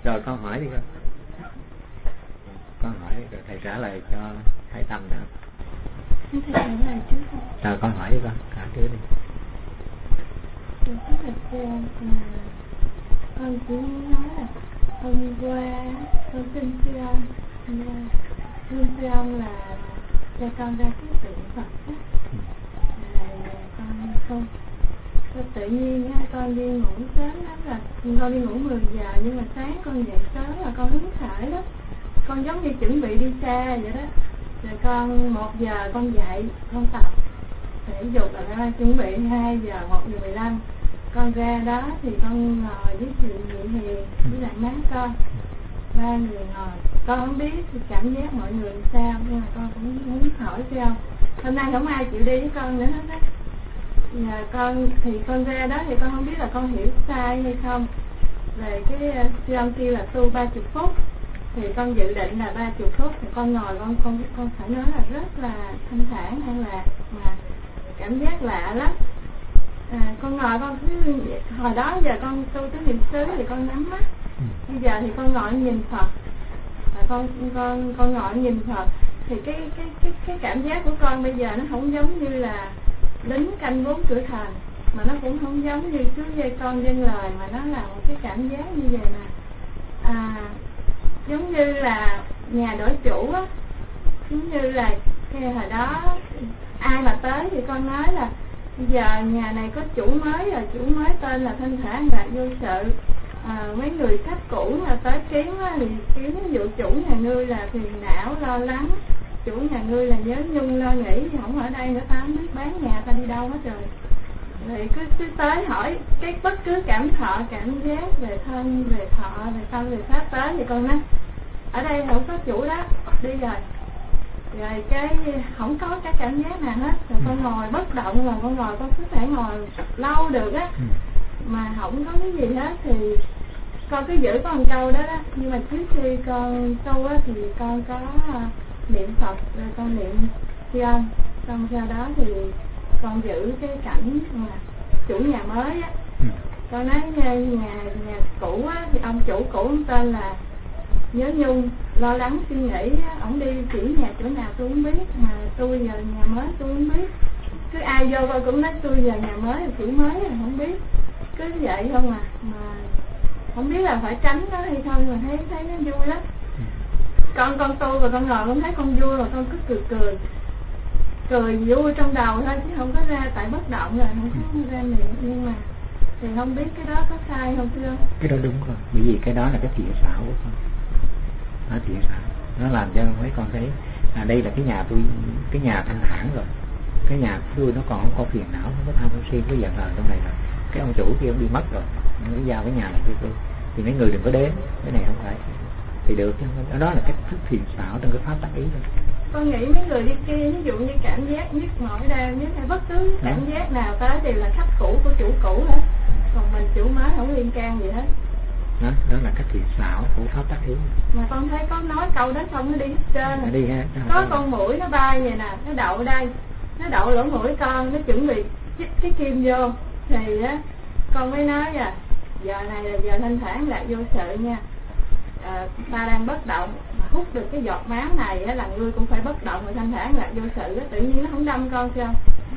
Rồi con hỏi đi con hỏi rồi thầy trả lời cho hai Tâm nữa. Thầy trả lời trước. Rồi con hỏi đi con, hỏi trước đi. Thưa thầy cô, con chỉ nói là hôm qua con xin sư ông là cho con ra cái tượng Phật á. Con tự nhiên á, con đi ngủ sớm lắm, là con đi ngủ 10 giờ nhưng mà sáng con dậy sớm là con hứng khởi lắm, con giống như chuẩn bị đi xa vậy đó. Rồi con 1 giờ con dậy con tập thể dục, là con chuẩn bị 2 giờ 1 giờ 15 con ra đó thì con ngồi với chị Nhị Hiền với lại má con, 3 người ngồi. Con không biết thì cảm giác mọi người sao nhưng mà con cũng muốn hỏi xem hôm nay không ai chịu đi với con nữa hết á. Nhà con thì con ra đó thì con không biết là con hiểu sai hay không. Về cái sư ông kêu là tu 30 phút thì con dự định là 30 phút thì con ngồi con phải nói là rất là thanh thản hay là mà cảm giác lạ lắm. Con ngồi con cứ hồi đó giờ con tu tới niệm xứ thì con nhắm mắt, bây giờ thì con ngồi nhìn Phật, con ngồi nhìn Phật thì cái cảm giác của con bây giờ nó không giống như là lính canh 4 cửa thành, mà nó cũng không giống như Chúa dây con dân lời, mà nó là một cái cảm giác như vậy nè. Giống như là nhà đổi chủ á, giống như là cái hồi đó ai mà tới thì con nói là bây giờ nhà này có chủ mới rồi, chủ mới tên là Thanh Thản Lạc Vô Sự. Mấy người khách cũ mà tới kiếm á, thì kiếm ví dụ chủ nhà ngươi là phiền não lo lắng, chủ nhà ngươi là nhớ nhung lo nghĩ, thì không ở đây nữa ta không biết bán nhà ta đi đâu hết rồi. Rồi cứ tới hỏi cái bất cứ cảm giác về thân, về thọ, về tâm, về pháp tới thì con nói ở đây không có chủ đó, đi rồi. Rồi cái không có cái cảm giác nào hết, rồi con ngồi bất động, mà con ngồi con cứ thể ngồi lâu được á mà không có cái gì hết. Thì con cứ giữ con câu đó đó. Nhưng mà trước khi con tu á thì con có niệm Phật, rồi con niệm tri ân, xong sau đó thì con giữ cái cảnh mà chủ nhà mới á. Con nói nhà cũ á thì ông chủ cũ ông tên là nhớ nhung lo lắng suy nghĩ, ổng đi chỉ nhà chỗ nào tôi không biết, mà tôi giờ nhà mới tôi không biết. Cứ ai vô coi cũng nói tôi giờ nhà mới là kiểu mới là không biết, cứ vậy không mà không biết là phải tránh nó hay không, mà thấy nó vui lắm. Con tu và con ngồi con thấy con vui rồi con cứ cười vui trong đầu thôi, chứ không có ra, tại bất động rồi không có ra miệng. Nhưng mà thì không biết cái đó có sai không thưa? Cái đó đúng rồi, bởi vì cái đó là cái thiện xảo của con. Nó thiện xảo, nó làm cho mấy con thấy đây là cái nhà tôi, cái nhà thanh thản rồi, cái nhà của tôi nó còn không có phiền não, không có tham không si, có giận hờn trong này rồi. Cái ông chủ kia ông đi mất rồi, nó cứ giao cái nhà này cho tôi, thì mấy người đừng có đến, cái này không phải thì được chứ. Đó là cái thiện xảo trong cái pháp tác ý thôi. Con nghĩ mấy người đi kia, ví dụ như cảm giác nhức mỏi đau nhức hay bất cứ cảm giác nào tới thì là khách cũ của chủ cũ hết, còn mình chủ mới không liên can gì hết. Đó là cái thiện xảo của pháp tác ý. Mà con thấy có nói câu đó xong nó đi hết trơn. Nó đi ha. Có con muỗi nó bay vậy nè, nó đậu đây, nó đậu lỗ mũi con, nó chuẩn bị chích cái kim vô thì á con mới nói giờ này là giờ thanh thản lạc vô sự nha. Ta đang bất động mà hút được cái giọt máu này á là ngươi cũng phải bất động rồi thanh thản lạc vô sự á. Tự nhiên nó không đâm con sao?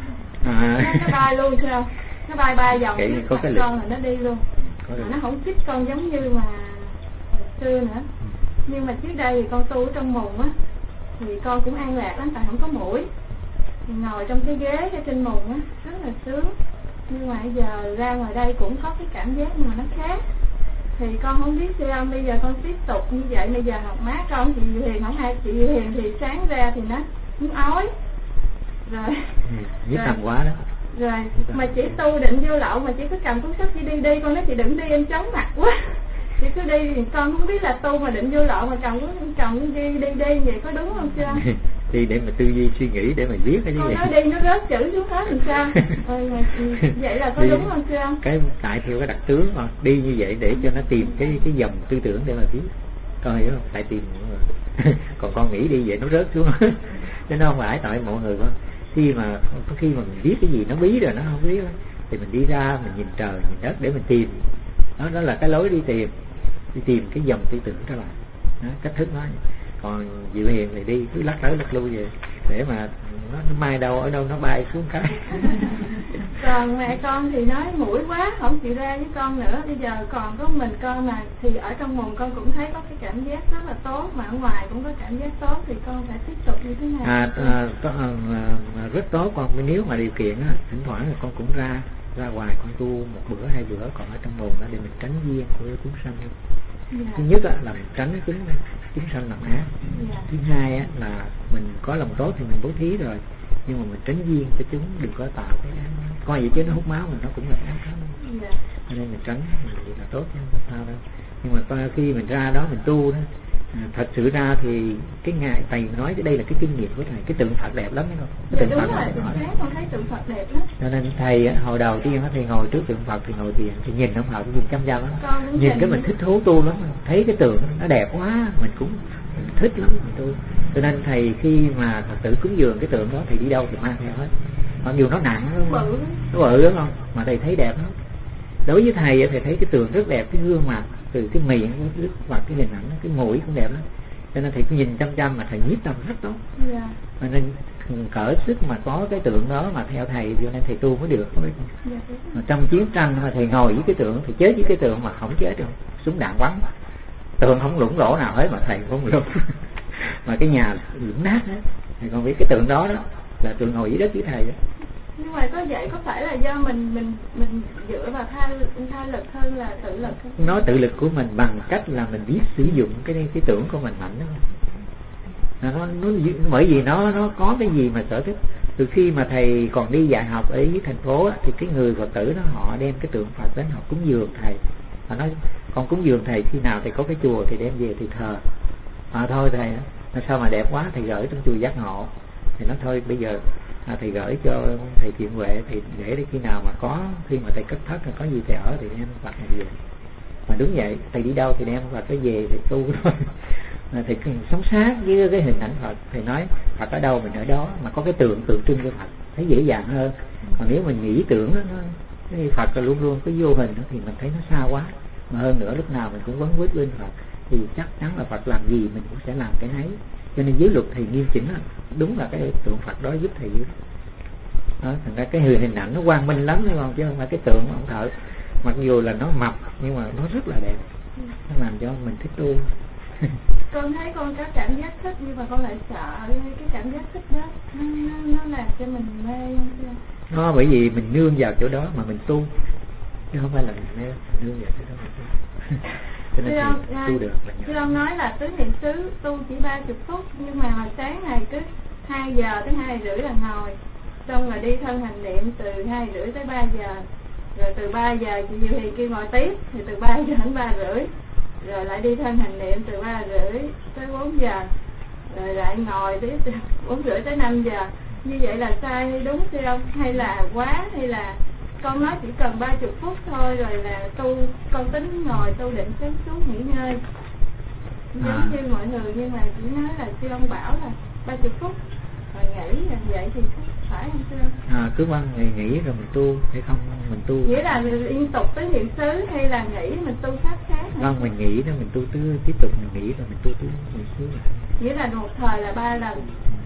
Nó bay luôn sao? Nó bay vòng trước mặt con là nó đi luôn. Mà nó không chích con giống như mà hồi xưa nữa. Nhưng mà trước đây thì con tu ở trong mùng á thì con cũng an lạc lắm, tại không có muỗi. Thì ngồi trong cái ghế ở trên mùng á rất là sướng. Nhưng mà bây giờ ra ngoài đây cũng có cái cảm giác nhưng mà nó khác. Thì con không biết sư ông bây giờ con tiếp tục như vậy. Bây giờ học má con chị Hiền không hay, chị Hiền thì sáng ra thì nó ói rồi nhức thầm quá đó. Rồi mà chỉ tu định vô lậu mà chỉ cứ cầm cuốn sách đi con nói chị đừng đi em chóng mặt quá. Chị cứ đi thì con không biết là tu mà định vô lậu mà cầm đi vậy có đúng không chưa? Đi để mà tư duy suy nghĩ để mà viết cái gì con vậy? nói đi nó rớt chữ xuống hết thì sao? Mà vậy là có đi, đúng không chưa? Cái tại theo cái đặc tướng mà đi như vậy để cho nó tìm cái dòng tư tưởng để mà viết. Con hiểu không? Tại tìm còn con nghĩ đi vậy nó rớt xuống chứ nó không phải. Tại mọi người con khi mà mình viết cái gì nó bí rồi nó không biết thì mình đi ra mình nhìn trời nhìn đất để mình tìm. Đó là cái lối đi tìm. đi tìm cái dòng tư tưởng đó là cách thức nói. Còn Diệu Hiền thì đi cứ lắc tới lắc lui về để mà nó mai đâu ở đâu nó bay xuống cái. Còn mẹ con thì nói mũi quá không chịu ra với con nữa, bây giờ còn có mình con mà thì ở trong mồm con cũng thấy có cái cảm giác rất là tốt, mà ở ngoài cũng có cảm giác tốt, thì con phải tiếp tục như thế nào? Rất tốt con, nếu mà điều kiện á, thỉnh thoảng là con cũng ra ngoài con tu một bữa hai bữa, còn ở trong mồm đó để mình tránh duyên của chúng sanh. Thứ nhất là mình tránh chúng sanh làm ác. Thứ hai là mình có lòng tốt thì mình bố thí rồi, nhưng mà mình tránh duyên cho chúng đừng có tạo cái ác. Coi vậy chứ nó hút máu mình nó cũng là ác lắm. Cho nên mình tránh mình là tốt, không sao đâu. Nhưng mà khi mình ra đó mình tu đó, thật sự ra thì cái ngài thầy nói đây là cái kinh nghiệm của thầy, cái tượng Phật đẹp lắm, thấy không? Cái tượng Phật con thấy tượng Phật đẹp lắm. Cho nên thầy hồi đầu tiên thầy ngồi trước tượng Phật thì ngồi thiền, thì nhìn ông Phật nhìn chăm chăm lắm, nhìn cái mình thích thú tu lắm, thấy cái tượng nó đẹp quá mình cũng thích lắm mình tu. Cho nên thầy khi mà Phật tử cúng dường cái tượng đó thì đi đâu thì mang theo hết, mặc dù nó nặng nó bự đúng không, mà thầy thấy đẹp lắm. Đối với thầy thấy cái tượng rất đẹp, cái gương mặt từ cái miệng và cái hình ảnh, cái mũi cũng đẹp lắm. Cho nên thầy cứ nhìn chăm chăm mà thầy nhiếp tâm rất tốt. Cho nên cỡ sức mà có cái tượng đó mà theo thầy, cho nên thầy tu mới được. Mà trong chiến tranh mà thầy ngồi với cái tượng, thầy chết với cái tượng mà không chết được, súng đạn bắn, tượng không lủng lỗ nào hết mà thầy không lủng. Mà cái nhà lủng nát hết. Thầy còn biết cái tượng đó là tượng ngồi dưới đất với thầy đó. Nhưng mà có vậy có phải là do mình dựa vào tha lực hơn là tự lực không? Nó tự lực của mình bằng cách là mình biết sử dụng cái tưởng của mình mạnh đó. Nó bởi vì nó có cái gì mà sở thích. Từ khi mà thầy còn đi dạy học ở dưới thành phố thì cái người Phật tử đó họ đem cái tượng Phật đến họ cúng dường thầy. Họ nói con cúng dường thầy, khi nào thầy có cái chùa thì đem về thì thờ. Thôi thầy nó sao mà đẹp quá, thầy gửi trong chùa Giác Ngộ. Thì nói thôi bây giờ thầy gửi cho thầy Thiện Huệ thì để khi nào mà có, khi mà thầy cất thất hay có gì thầy ở thì đem Phật này về. Mà đúng vậy, thầy đi đâu thì đem Phật cái về thầy tu thôi. Thầy sống sát với cái hình ảnh Phật, thầy nói Phật ở đâu mình ở đó, mà có cái tượng trưng cho Phật thấy dễ dàng hơn. Còn nếu mình nghĩ tưởng cái Phật là luôn luôn cái vô hình thì mình thấy nó xa quá. Mà hơn nữa lúc nào mình cũng vấn quyết lên Phật thì chắc chắn là Phật làm gì mình cũng sẽ làm cái ấy. Cho nên giới luật thầy nghiêm chỉnh đúng là cái tượng Phật đó giúp thầy dữ đó. Thành ra cái hình ảnh nó quang minh lắm thấy không, chứ không phải cái tượng mà ông thợ mặc dù là nó mập nhưng mà nó rất là đẹp, nó làm cho mình thích tu. Con thấy con có cảm giác thích nhưng mà con lại sợ cái cảm giác thích đó nó làm cho mình mê không? Nó bởi vì mình nương vào chỗ đó mà mình tu, chứ không phải là mình nương vào chỗ đó mình tu. Cho nên tu được. Chứ ông nói là tứ niệm xứ tu chỉ 30 phút, nhưng mà hồi sáng này cứ 2 giờ tới 2 rưỡi là ngồi, xong rồi đi thân hành niệm từ 2 rưỡi tới 3 giờ, rồi từ 3 giờ chị Diệu Hiền kêu ngồi tiếp, thì từ 3 giờ đến 3 rưỡi, rồi lại đi thân hành niệm từ 3 rưỡi tới 4 giờ, rồi lại ngồi tiếp từ 4 rưỡi tới 5 giờ. Như vậy là sai hay đúng chưa ông? Hay là quá, hay là con nói chỉ cần 30 phút thôi rồi là tu, con tính ngồi tu định xíu xuống nghỉ ngơi giống như mọi người, nhưng mà chỉ nói là sư ông bảo là 30 phút rồi nghỉ, là vậy thì phải không sư ông? Cứ quan ngày nghỉ rồi mình tu hay không mình tu, nghĩa là liên tục tới niệm xứ hay là nghỉ mình tu pháp khác? Vâng, mình nghỉ đó mình tu tiếp tục mình nghỉ rồi mình tu niệm xứ. Nghĩa là một thời là 3 lần.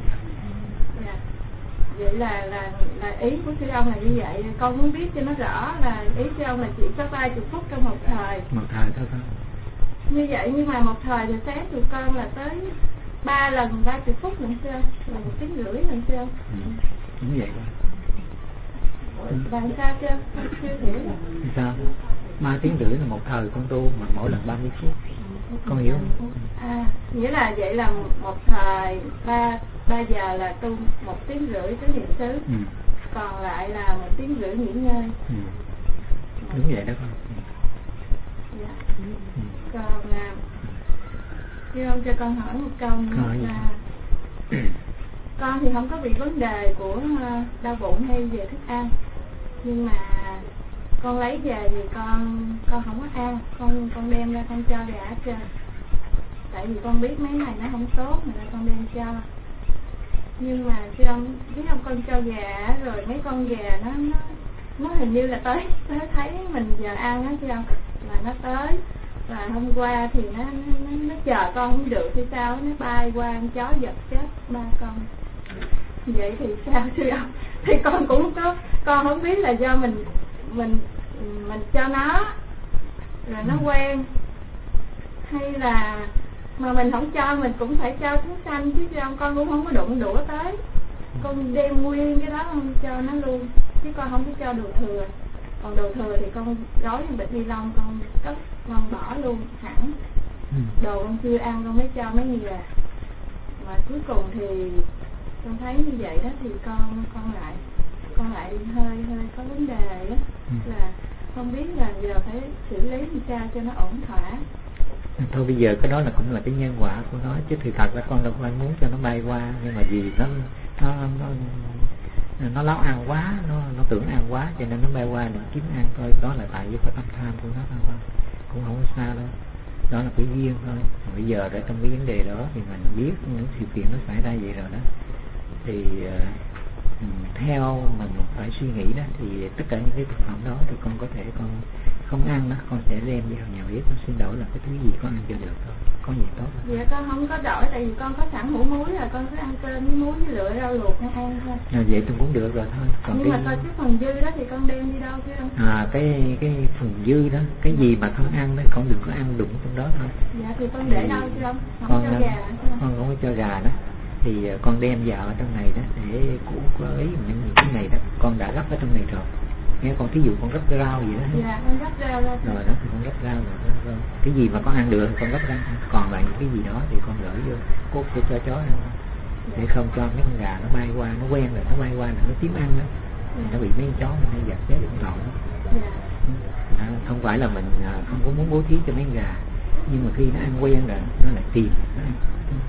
Vậy là ý của sư ông là như vậy. Con muốn biết cho nó rõ là ý sư ông là chỉ có 30 phút trong một thời. Một thời thôi không? Như vậy nhưng mà một thời thì sáng tụi con là tới 3 lần 30 phút lần sư ông, là 1 tiếng rưỡi lần sư ông. Đúng vậy thôi. Làm sao chưa? Con chưa hiểu. Sao? 3 tiếng rưỡi là một thời con tu, mà mỗi lần 30 phút. Con hiểu không? Nghĩa là vậy là một thời 3 giờ là tu 1 tiếng rưỡi tới niệm xứ, còn lại là 1 tiếng rưỡi nghỉ ngơi. Đúng vậy đó con. Dạ. Còn sư ông cho con hỏi một câu nữa là con thì không có bị vấn đề của đau bụng hay về thức ăn, nhưng mà con lấy về thì con không có ăn, con đem ra con cho gà hết trơn, tại vì con biết mấy này nó không tốt mà con đem cho. Nhưng mà sư ông biết không, con cho gà rồi mấy con gà nó hình như là tới thấy mình giờ ăn á sư ông, mà nó tới Và hôm qua thì nó chờ con không được thì sao, nó bay qua con chó giật chết 3 con. Vậy thì sao sư ông? Thì con cũng có, con không biết là do mình cho nó rồi nó quen, hay là mà mình không cho mình cũng phải cho chúng sanh chứ sao? Con cũng không có đụng đũa tới, con đem nguyên cái đó con cho nó luôn, chứ con không có cho đồ thừa. Còn đồ thừa thì con gói trong bịch ni lông con cất, con bỏ luôn hẳn. Đồ con chưa ăn con mới cho mấy người. Mà cuối cùng thì con thấy như vậy đó thì con lại hơi có vấn đề đó, là không biết là giờ phải xử lý làm sao cho nó ổn thỏa. Thôi bây giờ cái đó là cũng là cái nhân quả của nó, chứ thì thật là con đâu phải muốn cho nó bay qua, nhưng mà vì nó láo ăn quá, nó tưởng ăn quá cho nên nó bay qua để kiếm ăn thôi. Đó là tại vì cái tâm tham của nó thôi, cũng không có xa đâu, đó là cái duyên thôi. Bây giờ ở trong cái vấn đề đó thì mình biết những sự kiện nó xảy ra vậy rồi đó, thì theo mình phải suy nghĩ đó, thì tất cả những cái thực phẩm đó thì con có thể con không ăn đó, con sẽ đem vào nhà bếp, con xin đổi là cái thứ gì con ăn cho được thôi, có gì tốt đó. Dạ con không có đổi, tại vì con có sẵn hũ muối rồi, con cứ ăn cơm với muối với lựa rau luộc hay ăn thôi. Vậy thì cũng được rồi thôi. Còn nhưng mà coi cái phần dư đó thì con đem đi đâu chứ không? Cái phần dư đó, cái gì mà con ăn đó con đừng có ăn đụng trong đó thôi. Dạ thì con để đâu chứ không? Không cho gà hả? Con không có cho gà đó, thì con đem vào ở trong này đó để của ấy những cái này đó con đã gấp ở trong này rồi. Nghe con thí dụ con gấp cái rau gì đó. Dạ con gấp rau ra. Rồi đó thì con gấp rau rồi. Cái gì mà con ăn được con gấp ra, còn lại những cái gì đó thì con gửi vô cốt cho chó ăn, để không cho mấy con gà nó bay qua, nó quen rồi nó bay qua là nó kiếm ăn đó. Nó bị mấy con chó nó hay giật chết điện thoại đó. Không phải là mình không có muốn bố thí cho mấy con gà, nhưng mà khi nó ăn quen rồi nó lại tìm nó ăn.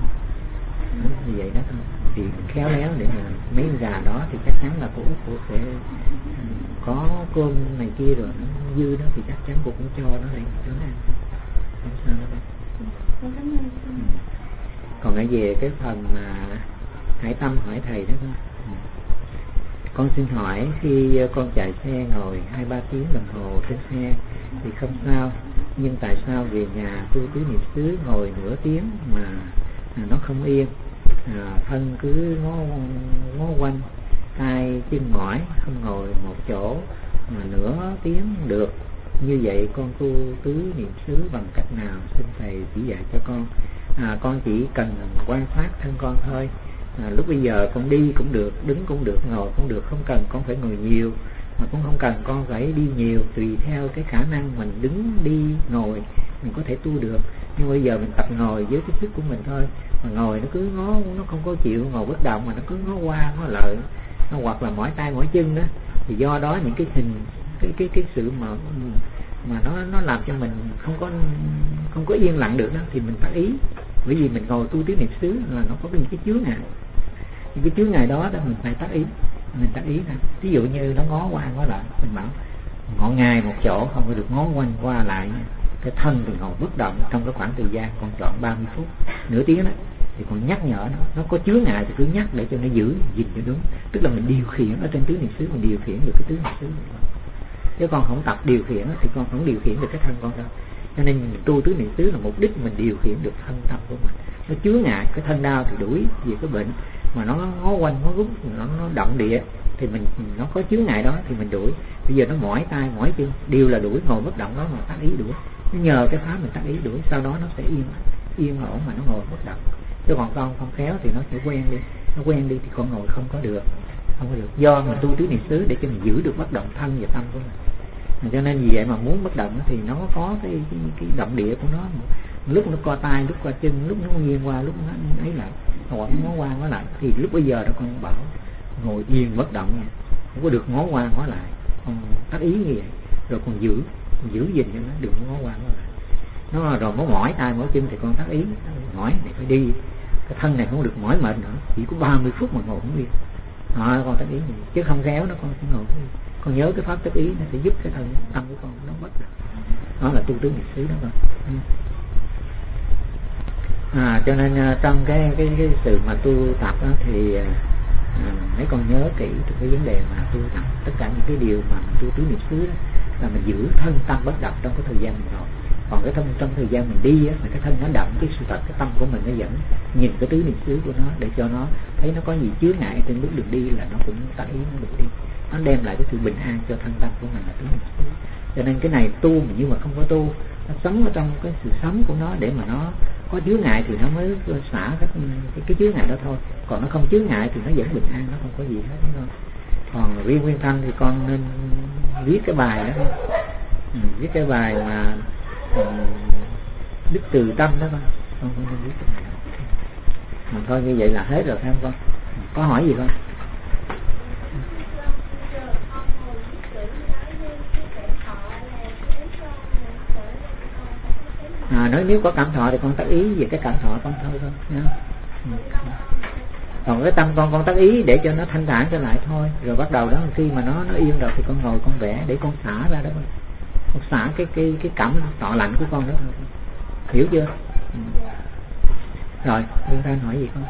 Như vậy đó thôi. Thì khéo léo để mà mấy con gà đó thì chắc chắn là cô sẽ có cơm này kia rồi nó dư đó, thì chắc chắn cô cũng cho nó lại cho nó ăn, không sao đâu. Còn ở về cái phần mà Hải Tâm hỏi thầy đó thôi. Con xin hỏi, khi con chạy xe ngồi 2-3 tiếng đồng hồ trên xe thì không sao, nhưng tại sao về nhà tu tứ niệm xứ ngồi nửa tiếng mà nó không yên, thân cứ ngó quanh, tay chân mỏi, không ngồi một chỗ mà nửa tiếng được. Như vậy con tu tứ niệm xứ bằng cách nào, xin thầy chỉ dạy cho con. Con chỉ cần quan sát thân con thôi. Lúc bây giờ con đi cũng được, đứng cũng được, ngồi cũng được, không cần con phải ngồi nhiều, mà cũng không cần con phải đi nhiều, tùy theo cái khả năng mình đứng đi ngồi mình có thể tu được. Nhưng bây giờ mình tập ngồi với cái sức của mình thôi, mà ngồi nó cứ ngó, nó không có chịu ngồi bất động mà nó cứ ngó qua ngó lại, nó hoặc là mỏi tay mỏi chân đó, thì do đó những cái hình cái sự mà nó làm cho mình không có yên lặng được đó, thì mình tác ý. Bởi vì mình ngồi tu tứ niệm xứ là nó có những cái chướng ngại, những cái chướng ngại đó mình phải tác ý, thôi. Ví dụ như nó ngó qua ngó lại, mình bảo ngó ngay một chỗ, không có được ngó quanh qua lại. Cái thân thì ngồi bất động trong cái khoảng thời gian con chọn 30 phút, nửa tiếng đó, thì con nhắc nhở nó có chướng ngại thì cứ nhắc để cho nó gìn cho đúng. Tức là mình điều khiển ở trên tứ niệm xứ, mình điều khiển được cái tứ niệm xứ. Chứ con không tập điều khiển thì con không điều khiển được cái thân con đâu. Cho nên mình tu tứ niệm xứ là mục đích mình điều khiển được thân tâm của mình. Nó chướng ngại, cái thân đau thì đuổi về cái bệnh, mà nó ngó quanh ngó rút, nó động địa thì nó có chướng ngại đó thì mình đuổi. Bây giờ nó mỏi tay mỏi chân đều là đuổi, ngồi bất động đó mà tác ý đuổi. Nó nhờ cái pháp mình tác ý đuổi, sau đó nó sẽ yên ổn mà nó ngồi bất động. Chứ còn con không khéo thì nó sẽ quen đi, nó quen đi thì con ngồi không có được. Do mình tu tứ niệm xứ để cho mình giữ được bất động thân và tâm của mình. Cho nên vì vậy mà muốn bất động thì nó có cái động địa của nó, lúc nó co tay, lúc co chân, lúc nó nghiêng qua, lúc nó ấy lại, hoặc nó ngó qua ngó lại. Thì lúc bây giờ đó con bảo ngồi yên bất động nha, không có được ngó qua ngó lại, con tác ý như vậy, rồi con giữ gìn cho nó đừng ngó qua ngó lại. Nó rồi nó mỏi tay mỏi chân thì con tác ý mỏi thì phải đi, cái thân này không được mỏi mệt nữa, chỉ có 30 phút mà ngồi không yên. Con tác ý gì chứ không khéo nó con sẽ ngồi không yên. Con nhớ cái pháp tác ý nó sẽ giúp cái thân tâm của con nó bất động. Đó là tu tứ niệm xứ đó con. Cho nên trong cái sự mà tu tập đó, thì mấy con nhớ kỹ cái vấn đề mà tu tập, tất cả những cái điều mà tu tứ niệm xứ đó, là mình giữ thân tâm bất động trong cái thời gian mình ngồi. Còn cái trong thời gian mình đi á, mà cái thân nó động cái sự thật, cái tâm của mình nó dẫn nhìn cái tứ niệm xứ của nó để cho nó thấy nó có gì chướng ngại trên bước đường đi là nó cũng tác ý nó được đi, nó đem lại cái sự bình an cho thân tâm của mình là tứ niệm xứ. Cho nên cái này tu mà nhưng mà không có tu, nó sống ở trong cái sự sống của nó để mà nó có chướng ngại thì nó mới xả cái chướng ngại đó thôi. Còn nó không chướng ngại thì nó vẫn bình an, nó không có gì hết thôi. Còn riêng Nguyên Thanh thì con nên viết cái bài đó, viết cái bài mà đức từ tâm đó con nên viết cái bài đó. Mà thôi như vậy là hết rồi phải không con? Có hỏi gì không? Nếu có cảm thọ thì con tác ý về cái cảm thọ con thôi nha. Còn cái tâm con tác ý để cho nó thanh thản trở lại thôi. Rồi bắt đầu đó khi mà nó yên rồi thì con ngồi con vẽ để con xả ra đó con xả cái cảm thọ lạnh của con đó. Hiểu chưa? Rồi, Nguyên Thanh hỏi gì con?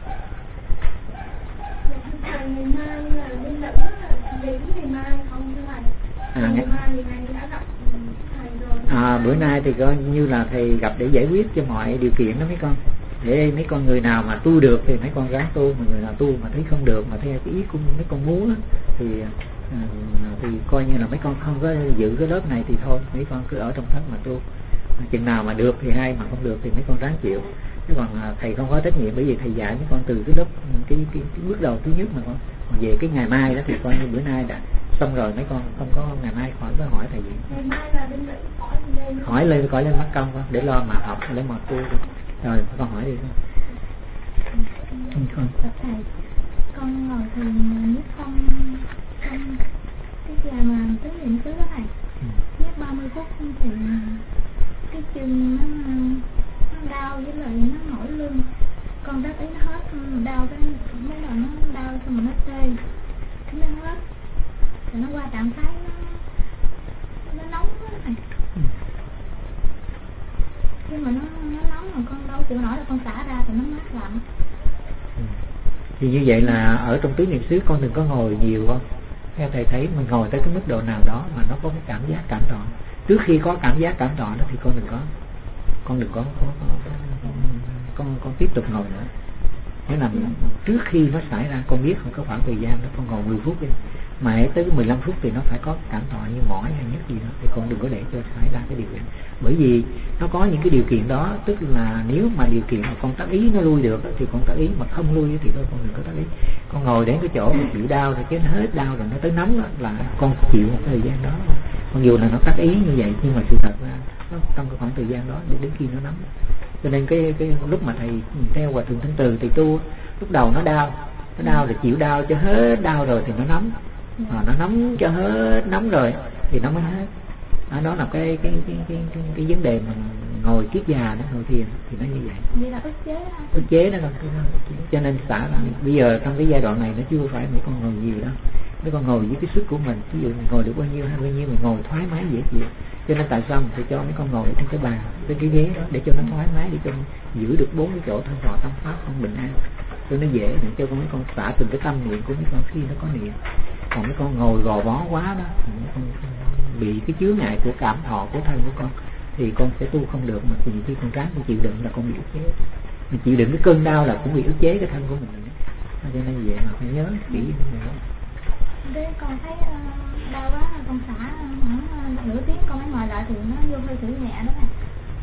Bữa nay thì coi như là thầy gặp để giải quyết cho mọi điều kiện đó mấy con. Để mấy con người nào mà tu được thì mấy con ráng tu, mà người nào tu mà thấy không được mà theo cái ý của mấy con muốn á, thì coi như là mấy con không có giữ cái lớp này thì thôi, mấy con cứ ở trong thất mà tu. Chừng nào mà được thì hay, mà không được thì mấy con ráng chịu. Chứ còn thầy không có trách nhiệm, bởi vì thầy dạy mấy con từ cái lớp cái bước đầu thứ nhất mà con. Còn về cái ngày mai đó thì coi như bữa nay đã xong rồi, mấy con không có ngày mai khỏi có hỏi thầy gì. Ngày mai là bên hỏi lên coi lên mất công con để lo mà học để mà tu. Rồi con hỏi đi con. Thầy, con ngồi thường nhất không cái giờ mà tứ niệm xứ đó thầy, nhất 30 phút thì cái chân nó đau với lại nó mỏi lưng, con đáp ý nó hết đau cái mấy lần nó đau xong rồi nó tê cái nó hết rồi nó qua trạng thái nó nóng quá thầy. Khi mà nó nóng mà con đâu chịu nổi là con xả ra thì nó mát lạnh. Thì như vậy là ở trong tứ niệm xứ con đừng có ngồi nhiều không? Theo thầy thấy mình ngồi tới cái mức độ nào đó mà nó có cái cảm giác cảm thọ. Trước khi có cảm giác cảm thọ đó thì con đừng có con tiếp tục ngồi nữa. Nghĩa là trước khi nó xảy ra con biết không có khoảng thời gian đó con ngồi 10 phút đi. Mà hãy tới 15 phút thì nó phải có cảm thọ như mỏi hay nhất gì đó thì con đừng có để cho xảy ra cái điều kiện. Bởi vì nó có những cái điều kiện đó, tức là nếu mà điều kiện mà con tác ý nó lui được thì con tác ý, mà không lui thì con đừng có tác ý. Con ngồi đến cái chỗ mà chịu đau rồi cái nó hết đau rồi nó tới nóng đó, là con chịu một thời gian đó. Mặc dù là nó tác ý như vậy nhưng mà sự thật là nó trong cái khoảng thời gian đó để đến khi nó nóng. Cho nên cái lúc mà thầy theo Hòa Thượng Thanh Từ thầy tu, lúc đầu nó đau rồi chịu đau cho hết đau rồi thì nó nóng. Nó nóng cho hết nóng rồi thì nó mới hết. Đó là cái vấn đề mà ngồi kiết già đó, ngồi thiền thì nó như vậy. Vậy là ức chế đó. Cho nên xả là bây giờ trong cái giai đoạn này nó chưa phải mấy con ngồi nhiều đâu. Mấy con ngồi với cái sức của mình, ví dụ mình ngồi được bao nhiêu hay bao nhiêu mình ngồi thoải mái dễ chịu. Cho nên tại sao mình phải cho mấy con ngồi trên cái bàn, trên cái ghế đó để cho nó thoải mái, để cho giữ được 4 cái chỗ thân thọ tâm pháp con bình an, cho nó dễ để cho mấy con xả từng cái tâm niệm của mấy con khi nó có niệm. Còn mấy con ngồi gò bó quá đó, con bị cái chướng ngại của cảm thọ của thân của con thì con sẽ tu không được. Mà nhiều khi con ráng con chịu đựng là con bị ức chế, mình chịu đựng cái cơn đau là cũng bị ức chế cái thân của mình. Cho nên vậy mà phải nhớ kỹ như vậy. Để con thấy đau quá con xả khoảng nửa tiếng con mới mời lại thì nó vô hơi thử nhẹ đó nè.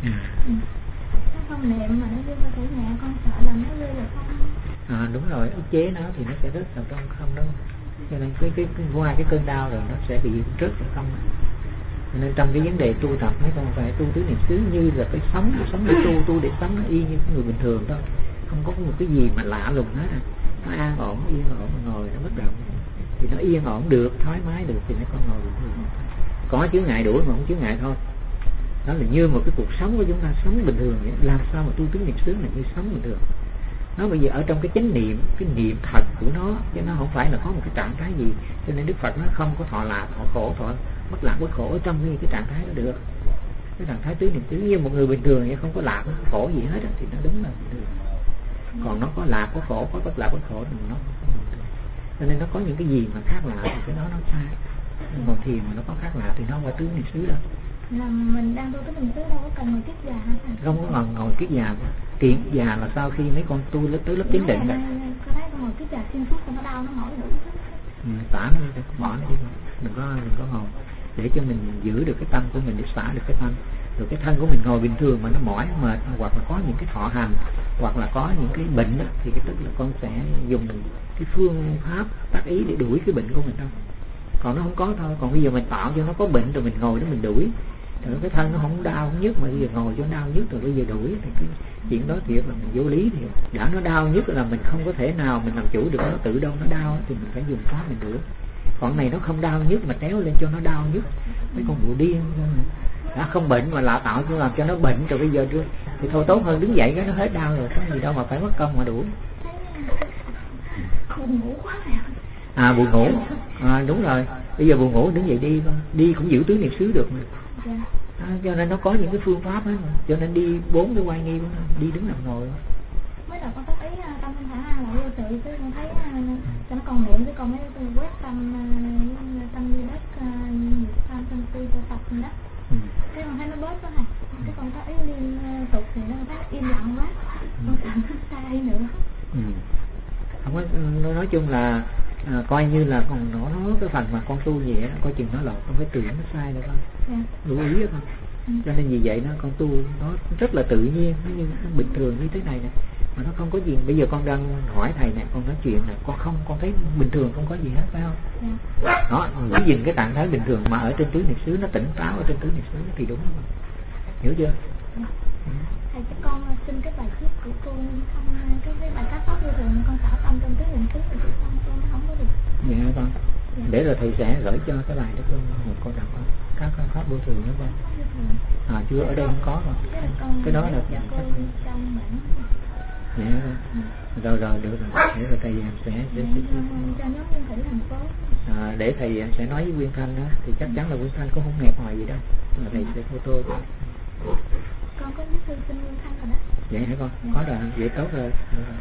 Nó không niệm mà nó vô hơi thử nhẹ, con sợ là nó rơi là không. Đúng rồi, ức chế nó thì nó sẽ rớt vào trong không đâu. Cho nên cái qua cái cơn đau rồi nó sẽ bị rớt vào không. Cho nên trong cái vấn đề tu tập mấy con phải tu tứ niệm xứ như là cái sống để tu để sống nó y như người bình thường thôi, không có một cái gì mà lạ lùng hết. Nó an ổn yên ổn mà ngồi nó bất động thì nó yên ổn được, thoải mái được thì mấy con ngồi bình thường. Có chướng ngại đuổi mà không chướng ngại thôi. Đó là như một cái cuộc sống của chúng ta sống bình thường vậy. Làm sao mà tu tứ niệm xứ là như sống bình thường. Nó bây giờ ở trong cái chánh niệm, cái niệm thật của nó, chứ nó không phải là có một cái trạng thái gì. Cho nên Đức Phật nó không có thọ lạc, thọ khổ, thọ bất lạc bất khổ ở trong cái trạng thái đó được. Cái trạng thái tứ niệm xứ như một người bình thường vậy, không có lạc khổ gì hết thì nó đúng là bình thường. Còn nó có lạc có khổ, có bất lạc bất khổ thì nó không bình thường. Cho nên nó có những cái gì mà khác lạ thì cái đó nó sai. Còn thiền mà nó có khác lạ thì nó qua tứ niệm xứ đó. là mình đang tu tới bình xứ đâu có cần ngồi kiết già hả thầy? Không có ngồi kiết già. Kiết già là sau khi mấy con tu tới lớp chánh định rồi. Có thấy con ngồi kiết già xuyên suốt con nó đau nó mỏi đủ. Xả nó đi, bỏ nó đi, đừng có ngồi, để cho mình giữ được cái tâm của mình, để xả được cái thân. Rồi cái thân của mình ngồi bình thường mà nó mỏi mệt, hoặc là có những cái thọ hành, hoặc là có những cái bệnh đó, thì cái tức là con sẽ dùng cái phương pháp tác ý để đuổi cái bệnh của mình đâu. Còn nó không có thôi. Còn bây giờ mình tạo cho nó có bệnh rồi mình ngồi đó mình đuổi, rồi cái thân nó không đau không nhức, mà bây giờ ngồi cho nó đau nhức rồi bây giờ đuổi, thì cái chuyện đó thiệt là mình vô lý. Thì đã nó đau nhức là mình không có thể nào mình làm chủ được, nó tự đâu nó đau thì mình phải dùng pháp mình đuổi. Còn này nó không đau nhức mà kéo lên cho nó đau nhức, mấy con vụ điên đã không bệnh mà lại tạo cho làm cho nó bệnh, rồi bây giờ đưa thì thôi tốt hơn đứng dậy cái nó hết đau rồi, có gì đâu mà phải mất công mà đuổi. Buồn ngủ quá rồi. Buồn ngủ. Đúng rồi, bây giờ buồn ngủ đứng dậy đi con, đi cũng giữ tứ niệm xứ được mà. Cho nên nó có những cái phương pháp ấy mà. Cho nên đi 4 cái quay nghi của nó, đi đứng nằm ngồi. Mới đầu con phát ý tâm thanh thản lại vô sự, cái con thấy cho nó còn niệm, cái con mới quét tâm đi đất, tâm tư cho Phật đó. Cái con thấy nó bớt quá hả? Cái con phát ý liên tục thì nó thấy im lặng quá, con sợ nó sai nữa. Không có, nói chung là coi như là còn nó cái phần mà con tu về đó, coi chừng nó lọt, con phải từ nó sai được không? Lưu ý đó con. Cho nên vì vậy nó con tu nó rất là tự nhiên, nó như nó bình thường như thế này nè, mà nó không có gì. Bây giờ con đang hỏi thầy nè, con nói chuyện nè, con thấy bình thường, không có gì hết, phải không? Đó, giữ gìn cái trạng thái bình thường mà ở trên tứ niệm xứ, nó tỉnh táo ở trên tứ niệm xứ thì đúng không? Hiểu chưa? Thầy cho con xin cái bài viết của cô không, cái bài tác pháp như thường con xả tâm trong tứ niệm xứ thì con không có được. Dạ con. Để rồi thầy sẽ gửi cho cái bài đó con đọc con. Các pháp vô thường đó con. Chưa, ở đây không có con. Cái đó là dạ rồi được rồi. Để rồi thầy sẽ để thầy sẽ nói với Nguyên Thanh đó, thì chắc chắn là Nguyên Thanh cũng không nghẹt hoài gì đâu, mà thầy sẽ photo. Con có biết thư xin Nguyên Thanh rồi đó. Vậy hả con? Có rồi, vậy tốt rồi.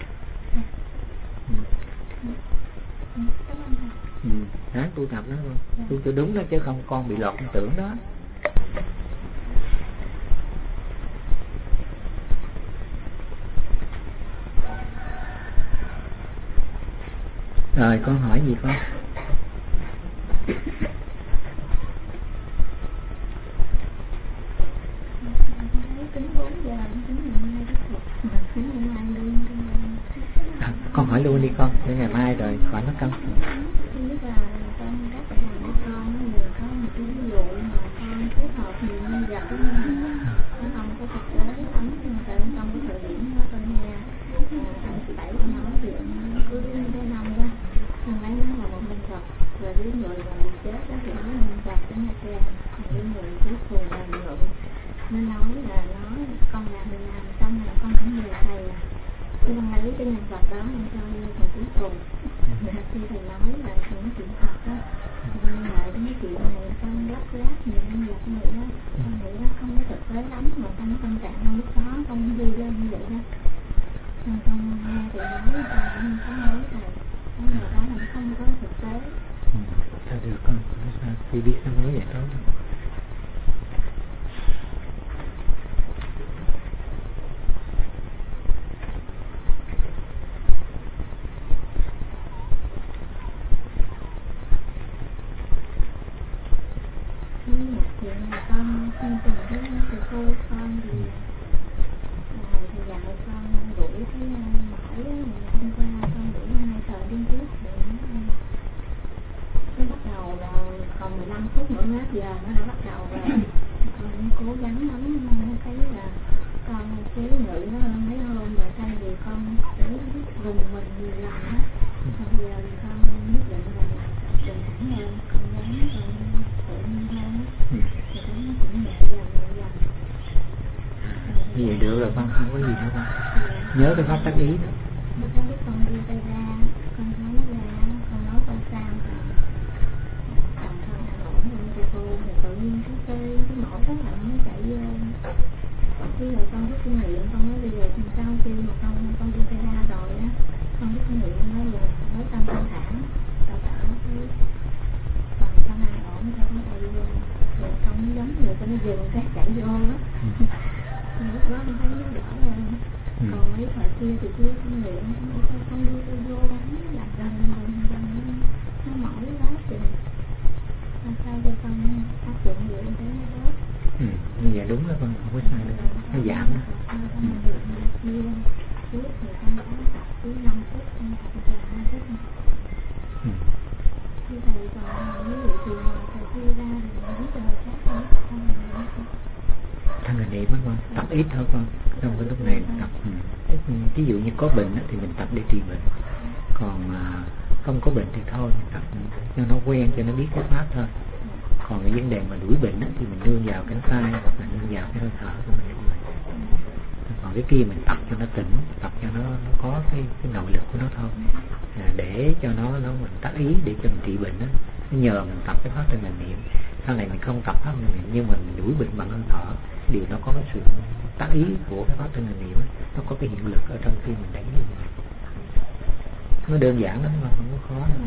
Cảm ơn thầy. Ráng tu tập đó con. Tu cho đúng đó chứ không con bị lọt tưởng đó. Rồi con hỏi gì con? Con hỏi luôn đi con, để ngày mai rồi khỏi mất công. Nên nói là con làm xong rồi con cũng nhờ thầy là con lấy cái nhân vật đó làm cho thầy cuối cùng. Khi thầy nói là những chuyện thật đó, nhưng mà cái chuyện này con lắp ráp nhiều nhân vật như vậy đó, con nghĩ nó không có thực tế lắm, mà trong cái tâm trạng trong lúc đó con đi lên như vậy đó. Nên con nghe thầy nói, con không nói thầy, cái người đó là không có thực tế. Sao được con, thì biết sao nói vậy thôi. Con xin tình với thầy cô con thì dạy con đuổi cái mỏi hôm qua con đuổi 2 giờ liên tiếp để nó bắt đầu là còn 15 phút nữa hết giờ nó đã bắt đầu rồi. Con cố gắng lắm, thấy là con chế ngự nó mấy hôm rồi, thay vì con sẽ vùng mình nhiều lần á, bây giờ thì con nhất định là bình thản hơn, con gắng rồi tự nhiên hơn. Như vậy được rồi con, không có gì đâu con. Nhớ cái pháp tác ý đó. Con đưa tay ra, con nói ra, con nói con sao rồi. Còn con ổn hơn cho cô, thì tự nhiên cái mẫu phát lạnh nó chạy vô. Khi rồi con biết kinh nghiệm, con nói bây giờ sau khi mà con đưa tay ra rồi á, con biết kinh nghiệm nói là nói tâm thanh thản, tạo tạo cái còn sau này ổn cho nó chạy vô. Rồi con giống như cho nó dừng kia thì chưa không luyện, không đi vô bán là dần nó mỏi quá trời. Làm sao cho con áp dụng vậy để nó bớt. Như vậy đúng đó con, không có sai nữa, nó giảm đó. Trước thì con có tập cứ 5 phút, con tập giờ 2 phút. Khi thầy còn ví dụ thì thầy khi ra thì mấy giờ khác con tập không là Thân là niệm á con, tập ít thôi con, trong cái lúc này tập. Ví dụ như có bệnh thì mình tập để trị bệnh, còn không có bệnh thì thôi mình tập cho nó quen, cho nó biết cái pháp thôi. Còn cái vấn đề mà đuổi bệnh thì mình nương vào cánh tay hoặc là nương vào cái hơi thở của mình. Còn cái kia mình tập cho nó tỉnh, tập cho nó có cái nội lực của nó thôi, để cho nó mình tác ý để cho mình trị bệnh đó. Nhờ mình tập cái pháp trên mình niệm, sau này mình không tập pháp mình niệm nhưng mình đuổi bệnh bằng hơi thở, điều nó có cái sự tác ý của cái pháp trên mình niệm, nó có cái hiệu lực ở trong khi mình đánh như vậy. Nó đơn giản lắm mà không có khó đâu.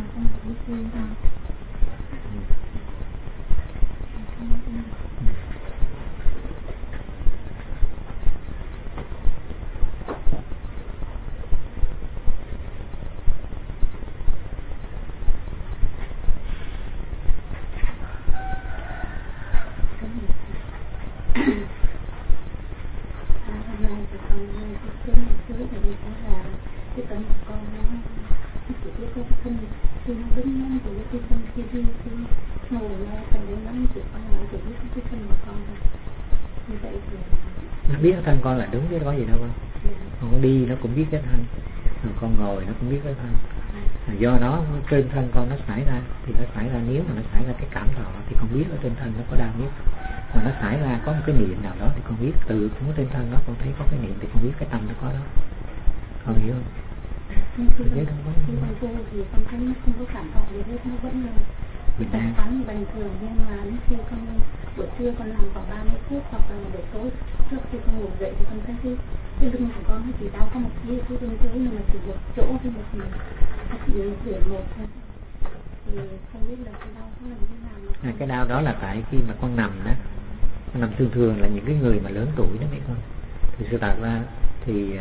Nó biết cái thân con là đúng chứ có gì đâu con đi nó cũng biết cái thân, rồi con ngồi nó cũng biết cái thân. Do nó trên thân con nó xảy ra thì nó xảy ra, nếu mà nó xảy ra cái cảm thọ thì con biết ở trên thân nó có đau biết, mà nó xảy ra có một cái niệm nào đó thì con biết từ cũng trên thân nó, con thấy có cái niệm thì con biết cái tâm nó có đó, con hiểu không? Khi con vô thì con thấy nó không có cảm thọ gì hết, nó vẫn là bình thường, nhưng mà khi con buổi trưa con làm khoảng 30 phút hoặc là buổi tối trước khi con ngủ dậy thì con thấy cái lưng của con nó chỉ đau có một cái lưng dưới, nhưng mà chỉ một chỗ thôi, chỉ để một thôi, thì không biết là cái đau nó là như thế nào. Cái đau đó là tại khi mà con nằm đó, con nằm thường là những cái người mà lớn tuổi đó mấy con, thì sự thật ra thì